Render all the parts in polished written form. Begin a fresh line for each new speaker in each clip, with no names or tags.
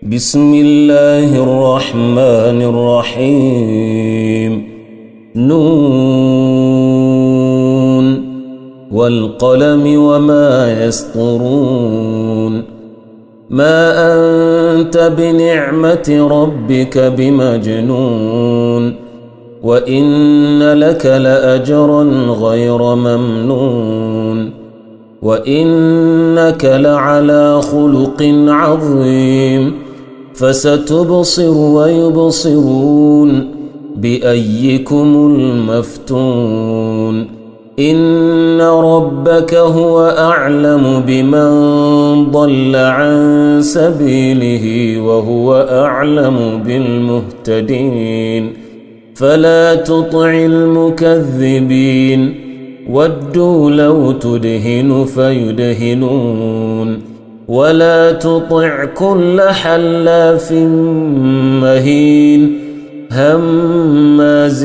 بسم الله الرحمن الرحيم نون والقلم وما يسطرون ما أنت بنعمة ربك بمجنون وإن لك لأجرا غير ممنون وإنك لعلى خلق عظيم فستبصر ويبصرون بأيكم المفتون إن ربك هو أعلم بمن ضل عن سبيله وهو أعلم بالمهتدين فلا تطع المكذبين ودوا لو تدهن فيدهنون ولا تطع كل حلاف مهين هماز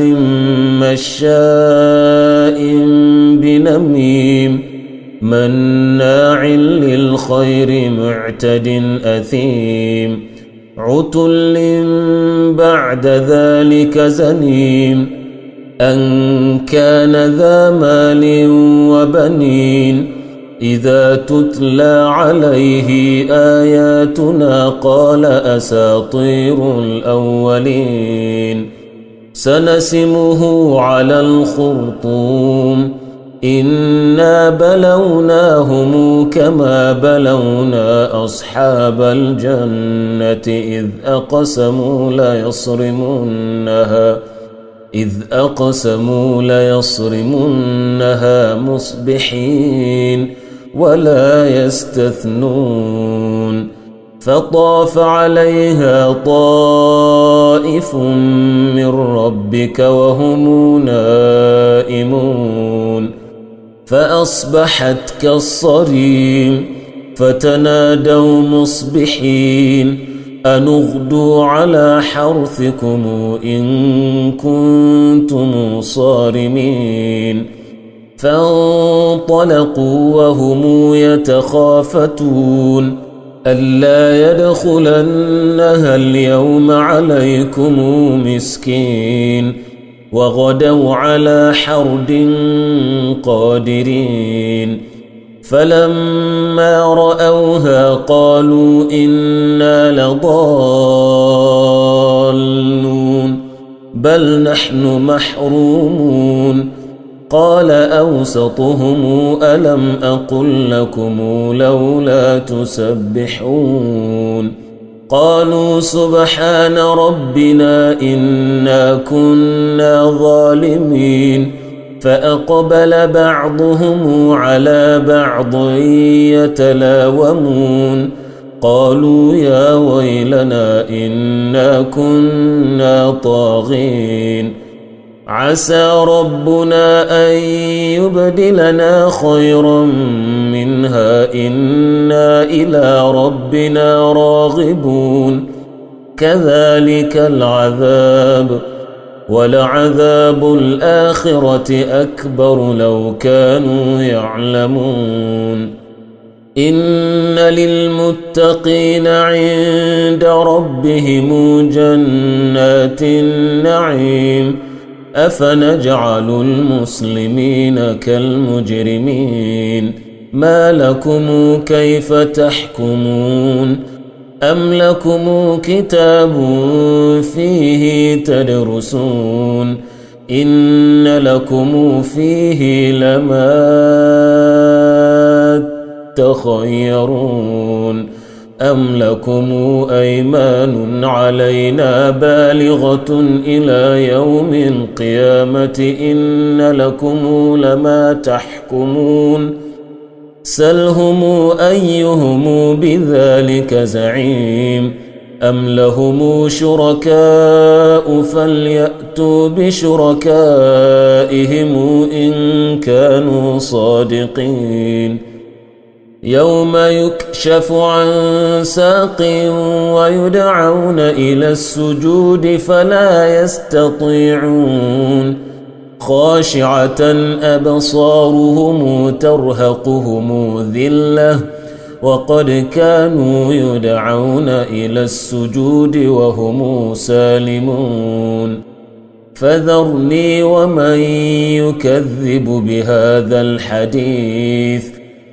مشاء بنميم مناع للخير معتد أثيم عتل بعد ذلك زنيم أن كان ذا مال وبنين إذا تتلى عليه آياتنا قال أساطير الأولين سنسمه على الخرطوم إنا بلوناهم كما بلونا أصحاب الجنة إذ أقسموا ليصرمنها مصبحين ولا يستثنون فطاف عليها طائف من ربك وهم نائمون فأصبحت كالصريم فتنادوا مصبحين أن اغدوا على حرثكم إن كنتم صارمين فانطلقوا وهم يتخافتون ألا يدخلنها اليوم عليكم مسكين وغدوا على حرد قادرين فلما رأوها قالوا إنا لضالون بل نحن محرومون قال أوسطهم ألم أقل لكم لولا تسبحون قالوا سبحان ربنا إنا كنا ظالمين فأقبل بعضهم على بعض يتلاومون قالوا يا ويلنا إنا كنا طاغين عسى ربنا أن يبدلنا خيرا منها إنا إلى ربنا راغبون كذلك العذاب ولعذاب الآخرة أكبر لو كانوا يعلمون إن للمتقين عند ربهم جنات النعيم أفنجعل المسلمين كالمجرمين ما لكم كيف تحكمون أم لكم كتاب فيه تدرسون إن لكم فيه لما تخيرون أم لكم أيمان علينا بالغة إلى يوم القيامة إن لكم لما تحكمون سلهم أيهم بذلك زعيم أم لهم شركاء فليأتوا بشركائهم إن كانوا صادقين يوم يكشف عن ساق ويدعون إلى السجود فلا يستطيعون خاشعة أبصارهم ترهقهم ذلة وقد كانوا يدعون إلى السجود وهم سالمون فذرني ومن يكذب بهذا الحديث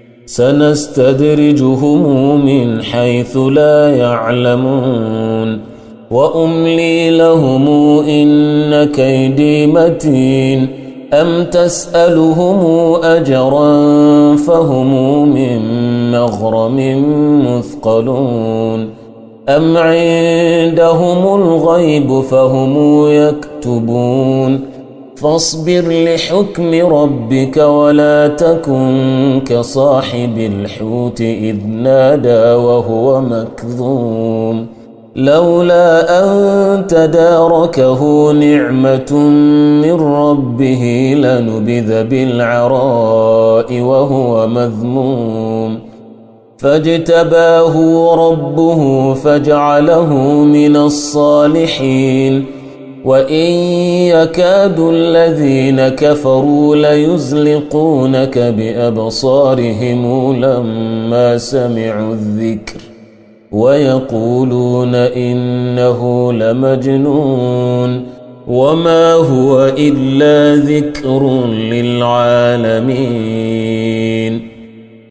سنستدرجهم من حيث لا يعلمون وأملي لهم إن كيدي متين أم تسألهم أجرا فهم من مغرم مثقلون أم عندهم الغيب فهم يكتبون فاصبر لحكم ربك ولا تكن كصاحب الحوت إذ نادى وهو مكظوم لولا أن تداركه نعمة من ربه لنبذ بالعراء وهو مذموم فاجتباه ربه فجعله من الصالحين وإن يكاد الذين كفروا ليزلقونك بأبصارهم لما سمعوا الذكر ويقولون إنه لمجنون وما هو إلا ذكر للعالمين